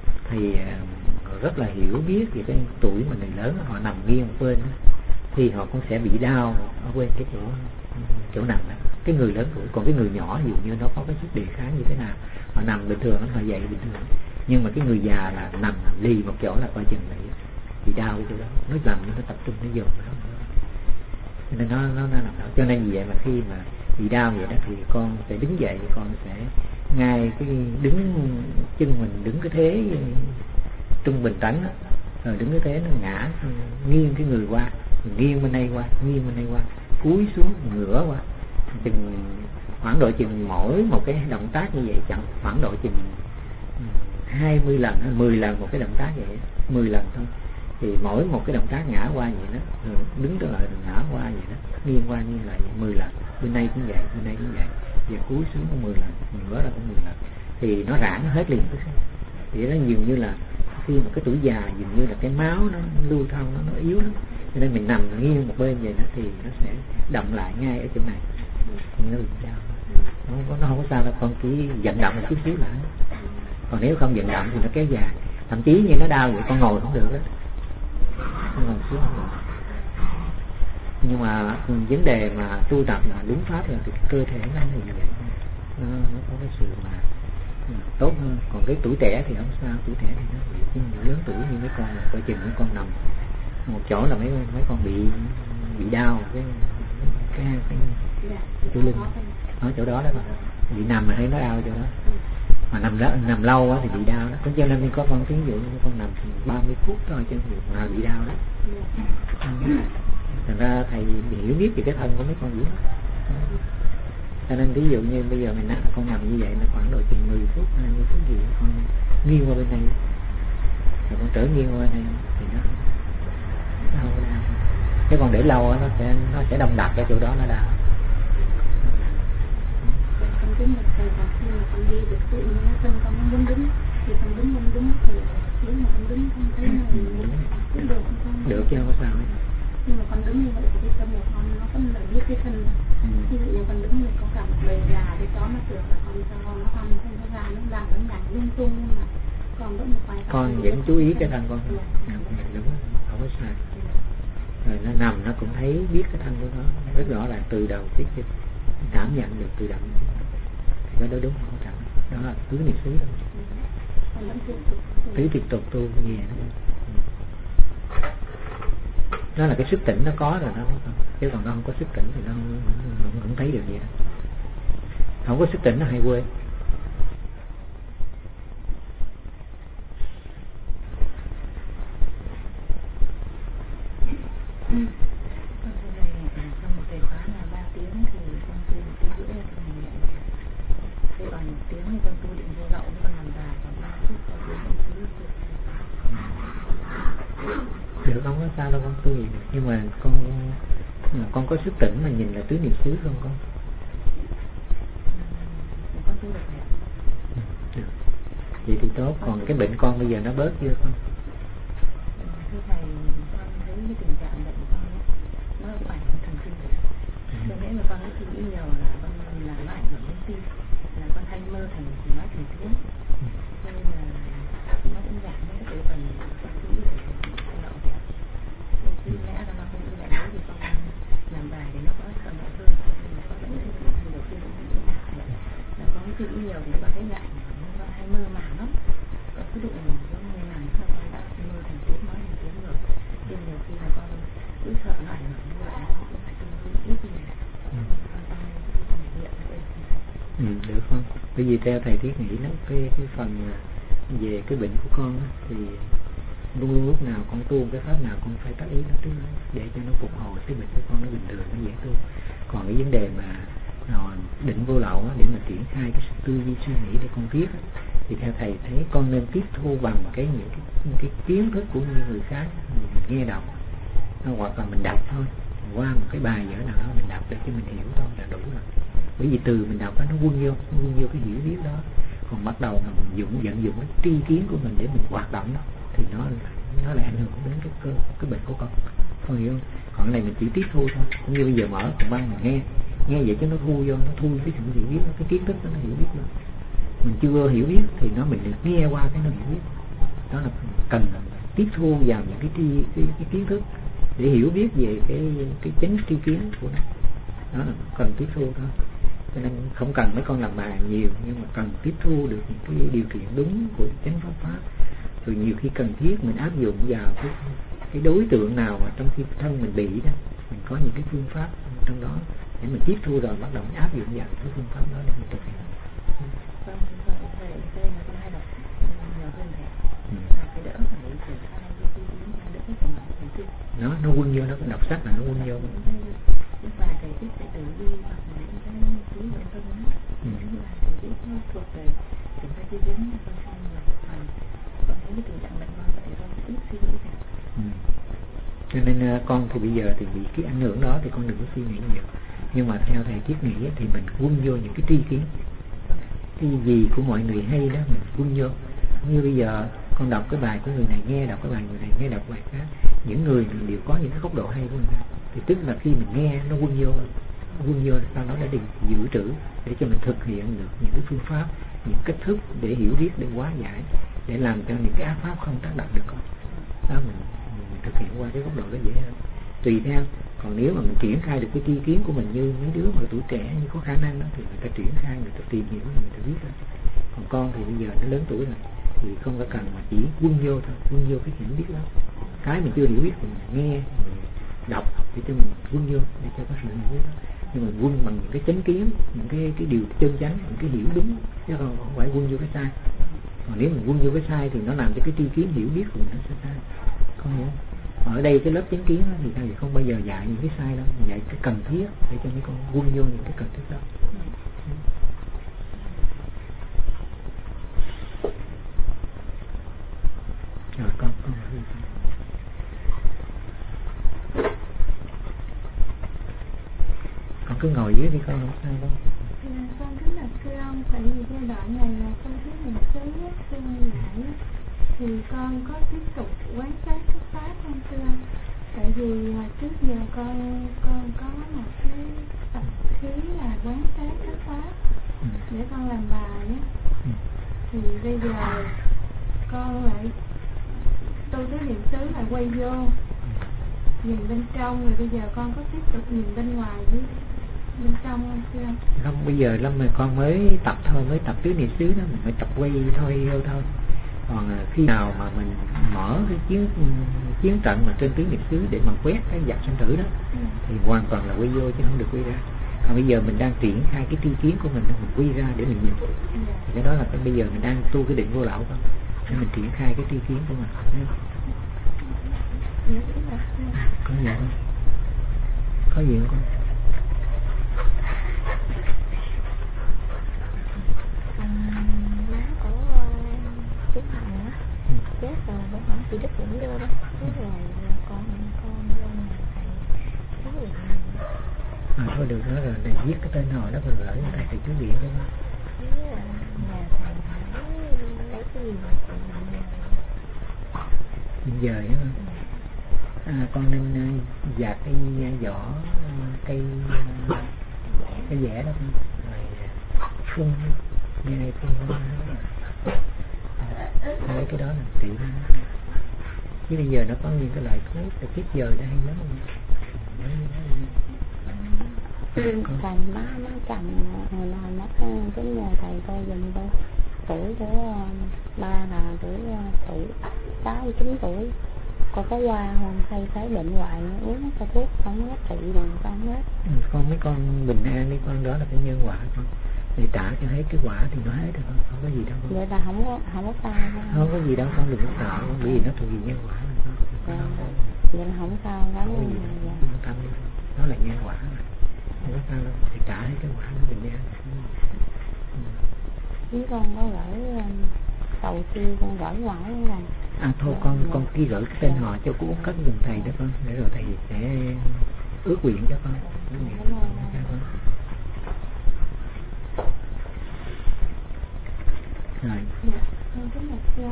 rất là hiểu biết về cái tuổi mà người lớn họ nằm nghiêng một bên đó, thì họ cũng sẽ bị đau ở bên cái chỗ nằm đó, cái người lớn tuổi. Còn cái người nhỏ ví dụ như nó có cái sức đề kháng như thế nào, họ nằm bình thường họ dậy bình thường, nhưng mà cái người già là nằm lì một chỗ là coi chừng bị đau cái chỗ đó, nó làm nó tập trung nó dồn đó, cho nên nó nằm đó. Cho nên vì vậy mà khi mà bị đau vậy đó thì con sẽ đứng dậy, con sẽ ngay cái đứng chân mình đứng cái thế trung bình tấn đó, rồi đứng cái thế nó ngã nghiêng cái người qua, nghiêng bên đây qua, cúi xuống ngửa qua, chừng khoảng độ chừng mỗi một cái động tác như vậy chẳng khoảng độ chừng 20 lần 10 lần một cái động tác vậy, 10 lần thôi, thì mỗi một cái động tác ngã qua vậy đó, rồi đứng trở lại ngã qua vậy đó, nghiêng qua nghiêng lại 10 lần, bên đây cũng vậy, và cúi xuống cũng 10 lần, ngửa ra cũng 10 lần, thì nó rã nó hết liền. Thì nó dường như là khi mà cái tuổi già dường như là cái máu nó lưu thông nó yếu lắm, cho nên mình nằm nghiêng một bên vậy đó thì nó sẽ động lại ngay ở chỗ này, nó bị đau. Nó không có sao đâu, con chỉ vận động một chút xíu lại, còn nếu không vận động thì nó kéo dài, thậm chí như nó đau vậy con ngồi không được đó, ngồi xuống không được. Nhưng mà vấn đề mà tu tập là đúng pháp là thì cơ thể nó như vậy, nó có cái sự mà tốt hơn. Còn cái tuổi trẻ thì không sao, tuổi trẻ thì nó bị, nhưng lớn tuổi như mấy con là coi chừng mấy con nằm một chỗ là mấy con bị đau cái lưng ở chỗ đó mà bị nằm mà thấy nó đau chỗ đó, mà nằm lâu quá thì bị đau đó. Cho nên có con ví dụ như con nằm 30 phút thôi chứ mà bị đau đó. Thành ra thầy hiểu biết về cái thân của mấy con dữ lắm. Cho nên ví dụ như bây giờ mình con nằm như vậy là khoảng độ chừng 10 phút 20 phút gì con nghiêng qua bên này, rồi con trở nghiêng qua bên này thì nó đau. Chứ còn để lâu nó sẽ đông đặc cái chỗ đó nó đau. Con tính một thời gian khi mà con đi được tự nhiên chân con nó đúng thì con đúng thì nếu mà con đúng con thấy nó cũng được không? Được chứ không có sao hết. Nhưng mà con đứng như vậy thì cái tâm của con nó vẫn là biết cái thân. Ví dụ như con đứng thì có cả một bầy gà, cái chó nó tưởng là con cho nó ăn, không có gà nó làm lung tung, nhưng mà con vẫn chú ý cái thân con. Đúng, không có sai. Rồi nó nằm nó cũng thấy biết cái thân của nó rất rõ ràng từ đầu tới chân, cảm nhận được từ đầu. Thì cái đó đúng không có đó là tứ niệm xứ đâu. Tứ tiếp tục tu về đó là cái sức tỉnh nó có rồi đó, chứ còn nó không có sức tỉnh thì nó không thấy được gì đó. Không có sức tỉnh nó hay quên. Được, không có sao đâu con tu gì được. Nhưng mà con có sức tỉnh mà nhìn là tứ niệm xứ không con? Được. Vậy thì tốt. Còn cái bệnh con bây giờ nó bớt chưa con? Thưa thầy, con thấy cái tình trạng bệnh của con nó cũng ảnh hưởng thần kinh rồi. Cho nên là con có suy nghĩ nhiều là con là nó ảnh hưởng đến tim, là con hay mơ thành nói thành tiếng. Cho nên là nó cũng giảm những cái phần suy nghĩ của lậu kìa. Thì lẽ là nó không như vậy nữa thì con làm bài để nó có thuận lợi hơn. Con vẫn thấy đầu tiên cũng như nào vậy. Là con suy nghĩ nhiều thì con thấy ngại, con hay mơ màng lắm. Con cứ đụng giống như nào thôi con đã mơ thành tiếng, nói thành tiếng rồi. Nhưng nhiều khi là con cứ sợ nó ảnh hưởng như vậy, con cũng phải tương đối ít như này. Được không? Bởi vì theo thầy Thiết nghĩ đó, cái phần về cái bệnh của con đó, thì luôn lúc nào con tu cái pháp nào con phải tác ý nó trước để cho nó phục hồi cái bệnh của con nó bình thường, nó dễ tu. Còn cái vấn đề mà định vô lậu đó, để mà triển khai cái tư duy suy nghĩ để con viết đó, thì theo thầy thấy con nên tiếp thu bằng những cái kiến thức của những người khác mình nghe đọc, hoặc là mình đọc thôi, qua một cái bài vở nào đó mình đọc để cho mình hiểu thôi là đủ rồi. Bởi vì từ mình đọc đó, nó quân vô cái hiểu biết đó. Còn bắt đầu mà mình vận dụng cái tri kiến của mình để mình hoạt động đó, thì nó lại ảnh hưởng đến cái bệnh của con hiểu không? Còn cái này mình chỉ tiếp thu thôi. Như bây giờ mở phòng văn mình nghe vậy cho nó thu cái sự hiểu biết, cái kiến thức đó nó hiểu biết rồi. Mình chưa hiểu biết thì mình được nghe qua cái nó hiểu biết. Đó là cần tiếp thu vào những cái kiến thức để hiểu biết về cái chính tri kiến của nó. Đó là cần tiếp thu thôi. Cho nên không cần mấy con làm bài nhiều, nhưng mà cần tiếp thu được những cái điều kiện đúng của chánh pháp. Rồi nhiều khi cần thiết mình áp dụng vào cái đối tượng nào mà trong khi thân mình bị đó, mình có những cái phương pháp trong đó để mình tiếp thu, rồi bắt đầu mình áp dụng vào cái phương pháp đó để mình thực hiện. Nó quân vô, nó đọc sách là nó quân vô. Và thầy biết sẽ tự đi học những cái thứ bản thân đó. Thứ là thầy biết nó thuộc về kiểm tra chi biến con xem nhiều phần. Con thấy cái tình trạng bệnh con vậy con ít suy nghĩ cả. Cho nên con thì bây giờ thì bị cái ảnh hưởng đó thì con đừng có suy nghĩ nhiều. Nhưng mà theo thầy Triết nghĩ thì mình quân vô những cái tri kiến, cái gì của mọi người hay đó mình quân vô. Như bây giờ con đọc cái bài của người này, nghe đọc cái bài người này, nghe đọc bài khác, những người đều có những cái góc độ hay của người ta. Thì tức là khi mình nghe nó quân vô sau đó để dự trữ để cho mình thực hiện được những cái phương pháp, những cách thức để hiểu biết, để hóa giải, để làm cho những cái ác pháp không tác động được con. Đó mình thực hiện qua cái góc độ đó dễ hơn. Tùy theo, còn nếu mà mình triển khai được cái tri kiến của mình như mấy đứa mà tuổi trẻ như có khả năng đó thì người ta triển khai, người ta tìm hiểu, người ta biết đó. Còn con thì bây giờ nó lớn tuổi rồi thì không có cần mà chỉ quân vô thôi, quân vô cái hiểu biết đó. Cái mình chưa hiểu biết thì mình nghe, mình đọc để cho mình quân vô để cho có sự hiểu biết đó. Nhưng mà quân bằng những cái chánh kiến, những cái điều chân chánh, những cái hiểu đúng, chứ không phải quân vô cái sai. Còn nếu mình quân vô cái sai thì nó làm cho cái tri kiến hiểu biết của mình nó sẽ sai. Con hiểu không? Ở đây cái lớp chánh kiến thì thầy không bao giờ dạy những cái sai đâu, dạy cái cần thiết để cho mấy con quân vô những cái cần thiết đó. Rồi con cứ ngồi dưới đi con, không sao đâu. Con rất là thưa ông, tại vì giai đoạn này là con thấy mình sớm nhất sinh lại thì con có tiếp tục quán sát cái pháp không thưa ông? Tại vì trước giờ con có một cái tập khí là quán sát cái pháp để con làm bài á. Thì bây giờ quay vô nhìn bên trong, rồi bây giờ con có tiếp tục nhìn bên ngoài với bên trong không chưa? Không, bây giờ lắm mà con mới tập thôi, mới tập tứ niệm xứ đó, mình phải tập quay thôi thôi. Còn khi nào mà mình mở cái chiến trận mà trên tứ niệm xứ để mà quét cái vật sanh tử đó thì hoàn toàn là quay vô chứ không được quay ra. Còn bây giờ mình đang triển khai cái tri kiến của mình quay ra để mình nhìn. Thì cái đó là bây giờ mình đang tu cái định vô lậu không? Để mình triển khai cái tri kiến của mình. Có gì không? Có gì không con? Má của chú Hằng á chết rồi, bữa hổm chị Đức cũng vô đó, thế rồi con vô nhà thầy chú Điện. Thôi được đó rồi, để viết cái tên họ đó rồi gửi thầy chú Điện cho nó. Nhà thầy lấy cái gì mà Bây giờ con nên dạt cái vỏ cây dẻ đó rồi phun nghe phun lấy cái đó là tiện. Chứ bây giờ nó có những cái loại thuốc để tiếp giờ nó hay lắm. Thầy má chồng hồi nào nó cái nhờ thầy coi dùm tôi tuổi của ba là tuổi 89 tuổi, có qua hồn thay thấy bệnh hoài uống cái thuốc không có trị rồi con hết. Con mấy con bình an đi con, đó là cái nhân quả con, để trả cho hết cái quả thì nó hết rồi con, không có gì đâu con. Vậy là không có sao không có gì đâu con, đừng có sợ con, bởi vì nó thuộc về nhân quả này con. Vậy là không sao lắm. Không tâm đi, nó là nhân quả mà, không có sao đâu, thì trả hết cái quả nó bình an. Chứ con có gửi cầu siêu con gửi ngoại không rồi. Thôi con ghi gửi cái tên họ cho cô Út Cất giùm thầy đó con, để rồi thầy sẽ ước nguyện cho con. Rồi. Dạ, con kính bạch sư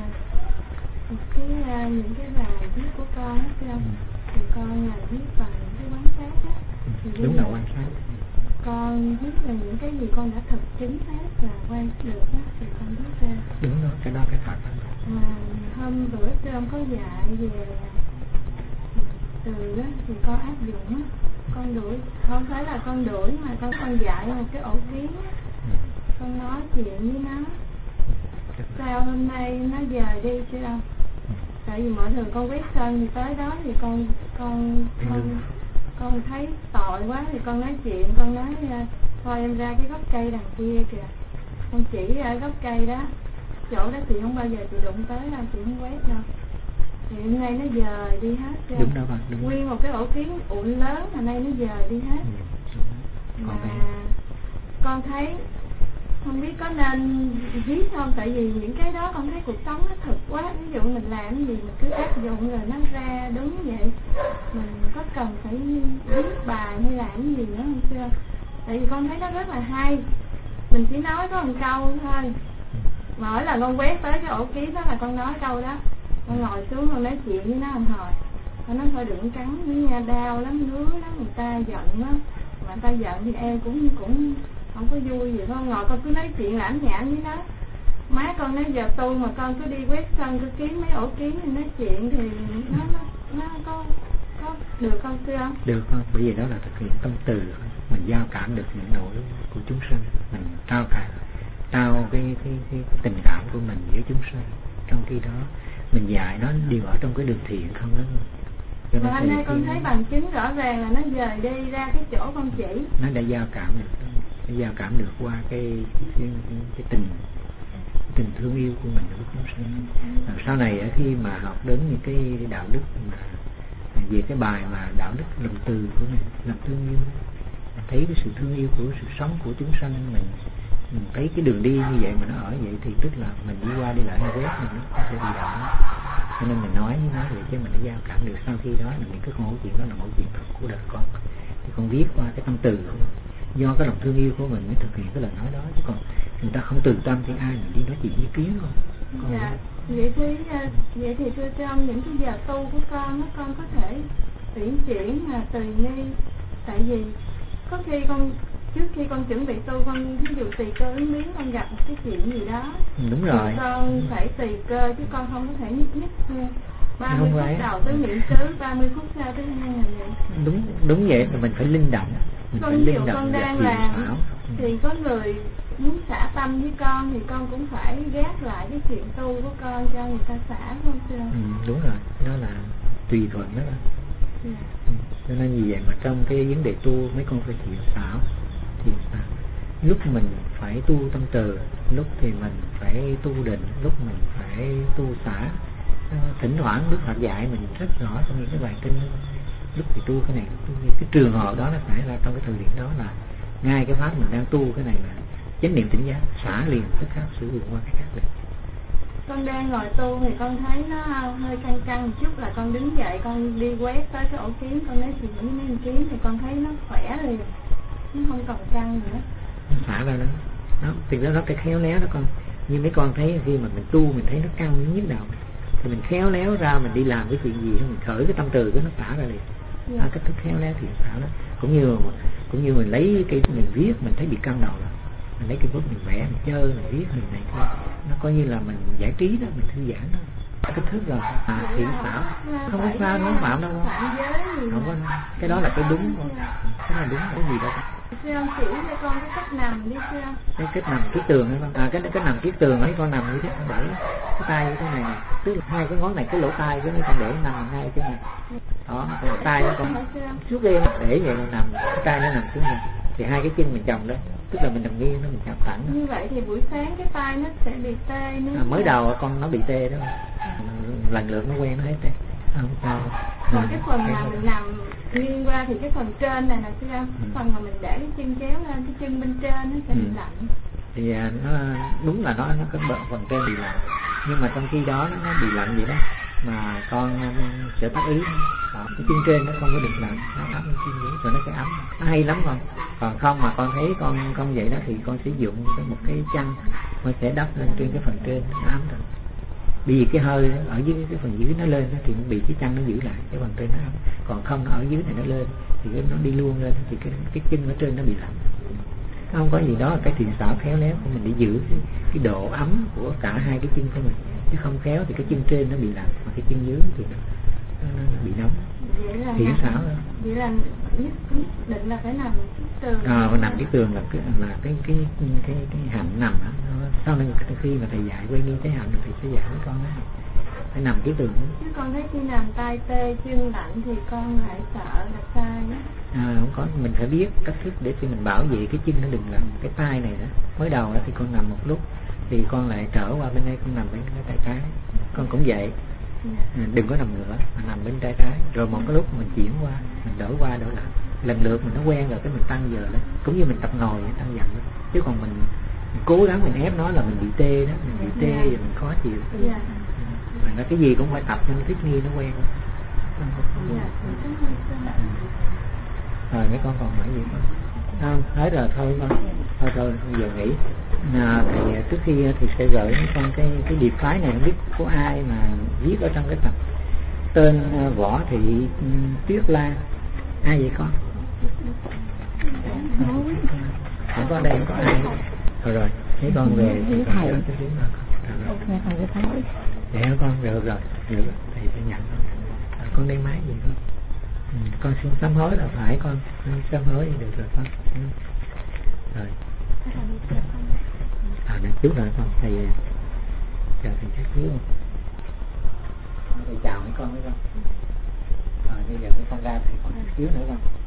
những cái bài viết của con á sư thì con là viết bằng những cái quan sát á. Đúng là quan sát. Con viết là những cái gì con đã thực chứng hết và quan sát được á thì con viết ra. Đúng đó, cái đó cái thật. Hôm bữa trưa có dạy về từ đó thì con áp dụng á, con đuổi, không phải là con đuổi mà con dạy một cái ổ kiến á, con nói chuyện với nó. Sao hôm nay nó dời đi chứ đâu? Tại vì mọi thường con quét sân thì tới đó thì con thấy tội quá thì con nói chuyện, con nói thôi em ra cái gốc cây đằng kia kìa, con chỉ ra gốc cây đó, chỗ đó chị không bao giờ chị đụng tới đâu, chị không quét đâu. Thì hôm nay nó dời đi hết chưa? Đúng đâu bạn, đúng. Nguyên một cái ổ kiến ụn lớn mà nay nó dời đi hết. Mà con thấy không biết có nên viết không, tại vì những cái đó con thấy cuộc sống nó thực quá. Ví dụ mình làm cái gì mình cứ áp dụng rồi nó ra đúng vậy, mình có cần phải viết bài hay làm cái gì nữa không chưa? Tại vì con thấy nó rất là hay, mình chỉ nói có một câu thôi, mà mỗi lần con quét tới cái ổ kiến đó là con nói câu đó, con ngồi xuống con nói chuyện với nó một hồi, con nói thôi đừng cắn với nha, đau lắm, ngứa lắm, người ta giận á, mà người ta giận thì em cũng không có vui gì, con ngồi con cứ nói chuyện lãnh nhảm với nó. Má con nói giờ tu mà con cứ đi quét sân cứ kiếm mấy ổ kiến thì nói chuyện thì nó có được không sư không? Được không? Bởi vì đó là thực hiện tâm từ, mình giao cảm được những nỗi của chúng sanh, mình trao cái tình cảm của mình với chúng sanh. Trong khi đó mình dạy nó đều ở trong cái đường thiện không đó. Mà hôm nay con thấy bằng chứng rõ ràng là nó dời đi ra cái chỗ con chỉ. Nó đã giao cảm được qua cái tình thương yêu của mình với chúng sanh. Sau này khi mà học đến những cái đạo đức mà về cái bài mà đạo đức lòng từ của mình, lòng thương yêu, mình thấy cái sự thương yêu của sự sống của chúng sanh, mình thấy cái đường đi như vậy mà nó ở vậy thì tức là mình đi qua đi lại nó quét mình nó sẽ bị đỏ. Cho nên mình nói với nó vậy chứ mình đã giao cảm được. Sau khi đó là những cái mẫu chuyện đó là mẫu chuyện thật của đời con, thì con viết qua cái tâm từ của mình, do cái lòng thương yêu của mình mới thực hiện cái lời nói đó, chứ còn người ta không từ tâm thì ai mình đi nói chuyện với kiến không. Dạ, vậy thì thưa trong những cái giờ tu của con có thể tuyển chuyển mà tùy nghi, tại vì có khi trước khi con chuẩn bị tu, con ví dụ tùy cơ ứng biến, con gặp một cái chuyện gì đó, đúng rồi, con phải tùy cơ chứ con không có thể nhất 30 phút đầu tới niệm xứ, 30 phút sau tới hai ngày vậy. Đúng vậy, mình phải linh động. Con nhiều con đang làm thì có người muốn xả tâm với con thì con cũng phải gác lại cái chuyện tu của con cho người ta xả, không sư? Đúng rồi, đó là tùy thuận đó. Cho nên vì vậy mà trong cái vấn đề tu mấy con phải thiện xảo. Lúc mình phải tu tâm từ, lúc thì mình phải tu định, lúc mình phải tu xả. Thỉnh thoảng Đức Phật dạy mình rất rõ trong những cái bài kinh. Lúc thì tu cái này, cái trường hợp đó nó xảy ra trong cái thời điểm đó là ngay cái pháp mình đang tu cái này là chánh niệm tỉnh giác, xả liền tức khắc sử dụng qua cái khác liền. Con đang ngồi tu thì con thấy nó hơi căng căng một chút, là con đứng dậy con đi quét tới cái ổ kiến, con nói chuyện với mấy con kiến thì con thấy nó khỏe liền, nó không còn căng nữa. Nó xả ra đó, thì đó cái khéo léo đó con. Như mấy con thấy khi mà mình tu mình thấy nó căng nhức đầu thì mình khéo léo ra mình đi làm cái chuyện gì mình khởi cái tâm từ cái nó xả ra liền. Cách thức khéo léo thì xả đó. Cũng như mình lấy cái mình viết mình thấy bị căng đầu rồi, mình lấy cái bút mình vẽ mình chơi mình viết mình này thôi, nó coi như là mình giải trí đó, mình thư giãn đó. Cái thức rồi thiện xảo không có sao, nó phạm đâu không có, cái đó là cái đúng thôi, cái là đúng, cái gì đâu. Sư ông chỉ cho con cái cách nằm đi sư ông. Cái cách nằm kiết tường hay không? Cái nằm kiết tường ấy con nằm như thế, con để cái tay như thế này, tức là hai cái ngón này cái lỗ tai cái con để nằm ngay cái này. Đó, cái tay đó con xuống lên để vậy mà nằm, cái tay nó nằm xuống này. Thì hai cái chân mình chồng đó, tức là mình nằm nghiêng nó mình chạm thẳng. Như vậy thì buổi sáng cái tay nó sẽ bị tê nữa. Mới đầu con nó bị tê đó. Lần lượt nó quen nó hết rồi. Không sao. Còn cái phần mà mình nằm nghiêng qua thì cái phần trên này là sư ông, phần mà mình để cái chân chéo lên, cái chân bên trên nó sẽ bị lạnh. Thì nó đúng là nó có phần trên bị lạnh, nhưng mà trong khi đó nó bị lạnh vậy đó mà con sẽ tác ý cái chân trên nó không có được lạnh, nó ấm cái chân dưới rồi nó sẽ ấm, nó hay lắm con. Còn không mà con thấy con vậy đó thì con sử dụng một cái chăn nó sẽ đắp lên trên cái phần trên nó ấm rồi. Vì cái hơi ở dưới cái phần dưới nó lên thì bị cái chăn nó giữ lại, cái phần trên nó ấm. Còn không ở dưới này nó lên thì nó đi luôn lên thì cái chân ở trên nó bị lạnh. Không có gì đó là cái thiện xảo khéo léo của mình để giữ cái độ ấm của cả hai cái chân của mình, chứ không khéo thì cái chân trên nó bị lạnh mà cái chân dưới thì nó bị nóng. Thiện xảo đó. Vậy là nhất định là phải nằm kiết tường. Nằm kiết tường là cái hạnh nằm đó. Sau này khi mà thầy dạy quay nghiêng cái hạnh thì sẽ dạy với con đó. Phải nằm kiết tường đó. Chứ con thấy khi nằm tay tê chân lạnh thì con lại sợ là sai đó. Không có, mình phải biết cách thức để cho mình bảo vệ cái chân nó đừng làm cái tay này đó. Mới đầu đó thì con nằm một lúc thì con lại trở qua bên đây con nằm bên cái tay trái. Con cũng vậy. Đừng có nằm nữa mà nằm bên tay trái, rồi một cái lúc mình chuyển qua mình đổi qua đổi lại, lần lượt mình nó quen rồi cái mình tăng giờ lên, cũng như mình tập ngồi tăng dần lên. Chứ còn mình cố gắng mình ép nó là mình bị tê đó, mình bị tê rồi mình khó chịu. Mà cái gì cũng phải tập cho nó thích nghi, nó quen. Rồi mấy con còn hỏi gì không? Hết rồi thôi con. Thôi giờ nghỉ. Thì trước khi thì sẽ gửi con cái điệp phái này, không biết có ai mà viết ở trong cái tập tên Võ Thị Tuyết Lan. Ai vậy con? Không có đây, không có ai. Rồi mấy con về thì con sẽ tiếng rồi con. Dạ con được rồi thầy sẽ nhận con đem máy gì không? Con xin sám hối là phải con sám hối được rồi con. Rồi được chút rồi con. Thầy chào thầy chắc xíu không? Thầy chào mấy con với con. Rồi bây giờ mấy con ra thầy còn xíu nữa con.